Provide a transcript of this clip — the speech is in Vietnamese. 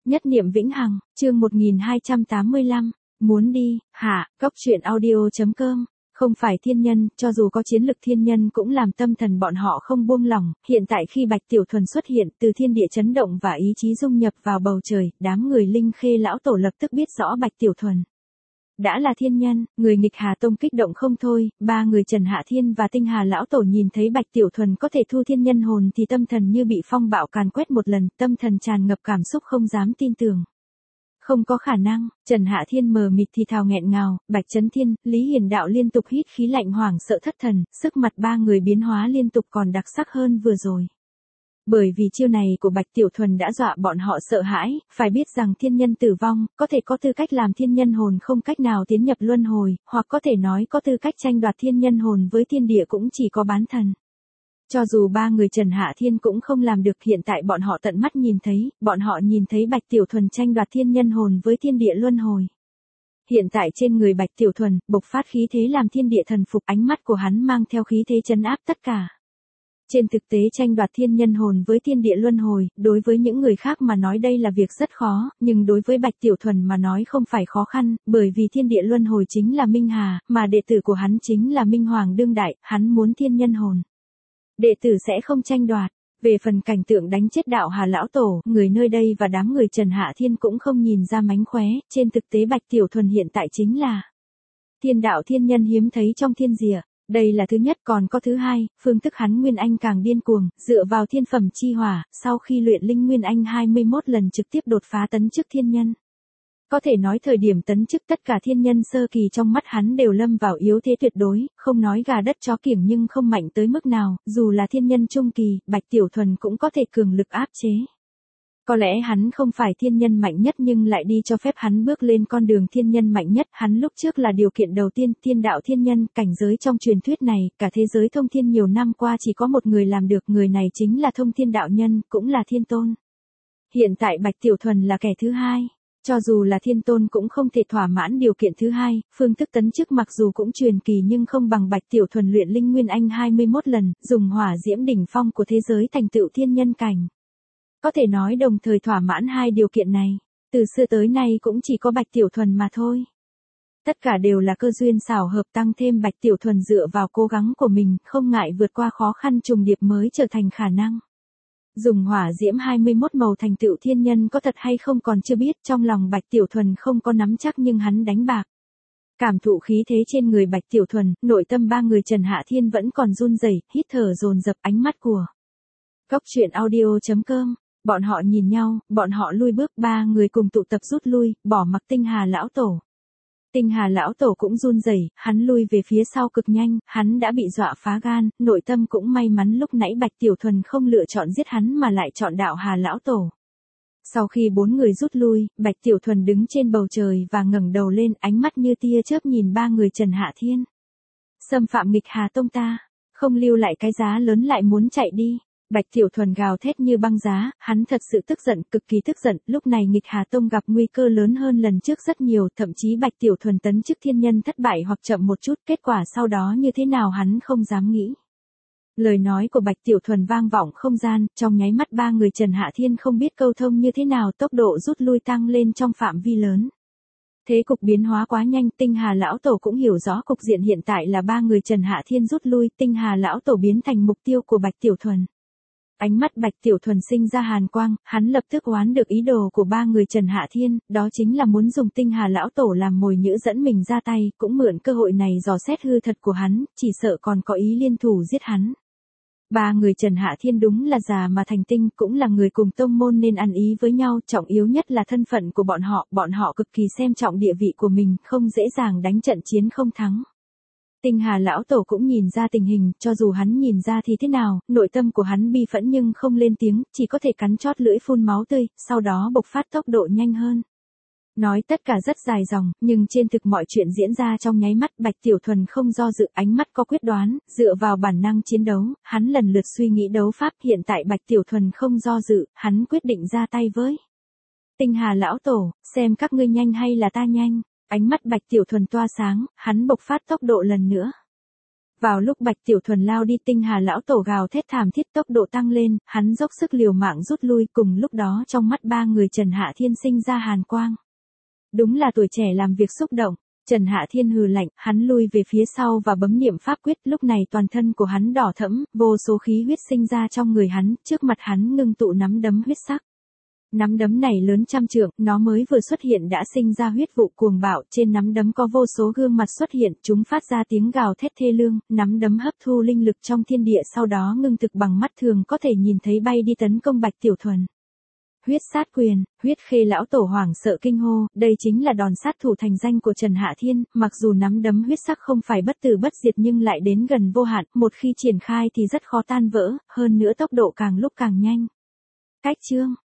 Nhất niệm vĩnh hằng, chương 1285, muốn đi, hả, Cốc truyện audio.com. Không phải thiên nhân, cho dù có chiến lực thiên nhân cũng làm tâm thần bọn họ không buông lỏng, hiện tại khi Bạch Tiểu Thuần xuất hiện, từ thiên địa chấn động và ý chí dung nhập vào bầu trời, đám người Linh Khê lão tổ lập tức biết rõ Bạch Tiểu Thuần đã là thiên nhân, người nghịch Hà Tông kích động không thôi, ba người Trần Hạ Thiên và Tinh Hà lão tổ nhìn thấy Bạch Tiểu Thuần có thể thu thiên nhân hồn thì tâm thần như bị phong bạo càn quét một lần, tâm thần tràn ngập cảm xúc không dám tin tưởng. Không có khả năng, Trần Hạ Thiên mờ mịt thì thào nghẹn ngào, Bạch Chấn Thiên, Lý Hiền Đạo liên tục hít khí lạnh hoảng sợ thất thần, sức mặt ba người biến hóa liên tục còn đặc sắc hơn vừa rồi. Bởi vì chiêu này của Bạch Tiểu Thuần đã dọa bọn họ sợ hãi, phải biết rằng thiên nhân tử vong, có thể có tư cách làm thiên nhân hồn không cách nào tiến nhập luân hồi, hoặc có thể nói có tư cách tranh đoạt thiên nhân hồn với thiên địa cũng chỉ có bán thần. Cho dù ba người Trần Hạ Thiên cũng không làm được, hiện tại bọn họ tận mắt nhìn thấy, bọn họ nhìn thấy Bạch Tiểu Thuần tranh đoạt thiên nhân hồn với thiên địa luân hồi. Hiện tại trên người Bạch Tiểu Thuần, bộc phát khí thế làm thiên địa thần phục, ánh mắt của hắn mang theo khí thế trấn áp tất cả. Trên thực tế tranh đoạt thiên nhân hồn với thiên địa luân hồi, đối với những người khác mà nói đây là việc rất khó, nhưng đối với Bạch Tiểu Thuần mà nói không phải khó khăn, bởi vì thiên địa luân hồi chính là Minh Hà, mà đệ tử của hắn chính là Minh Hoàng đương đại, hắn muốn thiên nhân hồn. Đệ tử sẽ không tranh đoạt. Về phần cảnh tượng đánh chết đạo Hà lão tổ, người nơi đây và đám người Trần Hạ Thiên cũng không nhìn ra mánh khóe, trên thực tế Bạch Tiểu Thuần hiện tại chính là thiên đạo thiên nhân hiếm thấy trong thiên địa. Đây là thứ nhất, còn có thứ hai, phương thức hắn Nguyên Anh càng điên cuồng, dựa vào thiên phẩm chi hỏa, sau khi luyện linh Nguyên Anh 21 lần trực tiếp đột phá tấn chức thiên nhân. Có thể nói thời điểm tấn chức tất cả thiên nhân sơ kỳ trong mắt hắn đều lâm vào yếu thế tuyệt đối, không nói gà đất chó kiểng nhưng không mạnh tới mức nào, dù là thiên nhân trung kỳ, Bạch Tiểu Thuần cũng có thể cường lực áp chế. Có lẽ hắn không phải thiên nhân mạnh nhất nhưng lại đi cho phép hắn bước lên con đường thiên nhân mạnh nhất, hắn lúc trước là điều kiện đầu tiên, thiên đạo thiên nhân, cảnh giới trong truyền thuyết này, cả thế giới thông thiên nhiều năm qua chỉ có một người làm được, người này chính là thông thiên đạo nhân, cũng là thiên tôn. Hiện tại Bạch Tiểu Thuần là kẻ thứ hai. Cho dù là thiên tôn cũng không thể thỏa mãn điều kiện thứ hai, phương thức tấn chức mặc dù cũng truyền kỳ nhưng không bằng Bạch Tiểu Thuần luyện linh Nguyên Anh 21 lần, dùng hỏa diễm đỉnh phong của thế giới thành tựu thiên nhân cảnh. Có thể nói đồng thời thỏa mãn hai điều kiện này, từ xưa tới nay cũng chỉ có Bạch Tiểu Thuần mà thôi. Tất cả đều là cơ duyên xảo hợp, tăng thêm Bạch Tiểu Thuần dựa vào cố gắng của mình, không ngại vượt qua khó khăn trùng điệp mới trở thành khả năng. Dùng hỏa diễm 21 màu thành tựu thiên nhân có thật hay không còn chưa biết, trong lòng Bạch Tiểu Thuần không có nắm chắc nhưng hắn đánh bạc. Cảm thụ khí thế trên người Bạch Tiểu Thuần, nội tâm ba người Trần Hạ Thiên vẫn còn run rẩy, hít thở dồn dập, ánh mắt của Cốc truyện audio.com. Bọn họ nhìn nhau, bọn họ lui bước, ba người cùng tụ tập rút lui, bỏ mặc Tinh Hà lão tổ. Tinh Hà lão tổ cũng run rẩy, hắn lui về phía sau cực nhanh, hắn đã bị dọa phá gan, nội tâm cũng may mắn lúc nãy Bạch Tiểu Thuần không lựa chọn giết hắn mà lại chọn đạo Hà lão tổ. Sau khi bốn người rút lui, Bạch Tiểu Thuần đứng trên bầu trời và ngẩng đầu lên, ánh mắt như tia chớp nhìn ba người Trần Hạ Thiên. Xâm phạm nghịch Hà Tông ta, không lưu lại cái giá lớn lại muốn chạy đi. Bạch Tiểu Thuần gào thét như băng giá, hắn thật sự tức giận, cực kỳ tức giận, lúc này nghịch Hà Tông gặp nguy cơ lớn hơn lần trước rất nhiều, thậm chí Bạch Tiểu Thuần tấn chức thiên nhân thất bại hoặc chậm một chút, kết quả sau đó như thế nào hắn không dám nghĩ. Lời nói của Bạch Tiểu Thuần vang vọng không gian, trong nháy mắt ba người Trần Hạ Thiên không biết câu thông như thế nào, tốc độ rút lui tăng lên trong phạm vi lớn. Thế cục biến hóa quá nhanh, Tinh Hà lão tổ cũng hiểu rõ cục diện hiện tại là ba người Trần Hạ Thiên rút lui, Tinh Hà lão tổ biến thành mục tiêu của Bạch Tiểu Thuần. Ánh mắt Bạch Tiểu Thuần sinh ra hàn quang, hắn lập tức đoán được ý đồ của ba người Trần Hạ Thiên, đó chính là muốn dùng Tinh Hà lão tổ làm mồi nhữ dẫn mình ra tay, cũng mượn cơ hội này dò xét hư thật của hắn, chỉ sợ còn có ý liên thủ giết hắn. Ba người Trần Hạ Thiên đúng là già mà thành tinh, cũng là người cùng tông môn nên ăn ý với nhau, trọng yếu nhất là thân phận của bọn họ cực kỳ xem trọng địa vị của mình, không dễ dàng đánh trận chiến không thắng. Tinh Hà lão tổ cũng nhìn ra tình hình, cho dù hắn nhìn ra thì thế nào, nội tâm của hắn bi phẫn nhưng không lên tiếng, chỉ có thể cắn chót lưỡi phun máu tươi, sau đó bộc phát tốc độ nhanh hơn. Nói tất cả rất dài dòng, nhưng trên thực mọi chuyện diễn ra trong nháy mắt, Bạch Tiểu Thuần không do dự, ánh mắt có quyết đoán, dựa vào bản năng chiến đấu, hắn lần lượt suy nghĩ đấu pháp, hiện tại Bạch Tiểu Thuần không do dự, hắn quyết định ra tay với Tinh Hà lão tổ, xem các ngươi nhanh hay là ta nhanh. Ánh mắt Bạch Tiểu Thuần toa sáng, hắn bộc phát tốc độ lần nữa. Vào lúc Bạch Tiểu Thuần lao đi, Tinh Hà lão tổ gào thét thảm thiết, tốc độ tăng lên, hắn dốc sức liều mạng rút lui, cùng lúc đó trong mắt ba người Trần Hạ Thiên sinh ra hàn quang. Đúng là tuổi trẻ làm việc xúc động. Trần Hạ Thiên hừ lạnh, hắn lui về phía sau và bấm niệm pháp quyết, lúc này toàn thân của hắn đỏ thẫm, vô số khí huyết sinh ra trong người hắn, trước mặt hắn ngưng tụ nắm đấm huyết sắc. Nắm đấm này lớn trăm trượng, nó mới vừa xuất hiện đã sinh ra huyết vụ cuồng bạo, trên nắm đấm có vô số gương mặt xuất hiện, chúng phát ra tiếng gào thét thê lương, nắm đấm hấp thu linh lực trong thiên địa, sau đó ngưng thực bằng mắt thường có thể nhìn thấy bay đi tấn công Bạch Tiểu Thuần. Huyết sát quyền, Huyết Khê lão tổ hoảng sợ kinh hô, đây chính là đòn sát thủ thành danh của Trần Hạ Thiên, mặc dù nắm đấm huyết sắc không phải bất tử bất diệt nhưng lại đến gần vô hạn, một khi triển khai thì rất khó tan vỡ, hơn nữa tốc độ càng lúc càng nhanh. Cách chương